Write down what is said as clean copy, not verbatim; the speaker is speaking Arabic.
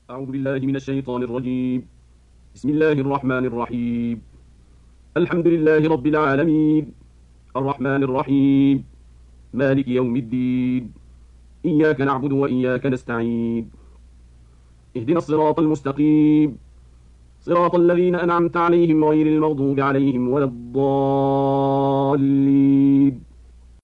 أعوذ بالله من الشيطان الرجيم. بسم الله الرحمن الرحيم. الحمد لله رب العالمين، الرحمن الرحيم، مالك يوم الدين. إياك نعبد وإياك نستعين. اهدنا الصراط المستقيم، صراط الذين أنعمت عليهم غير المغضوب عليهم ولا الضالين.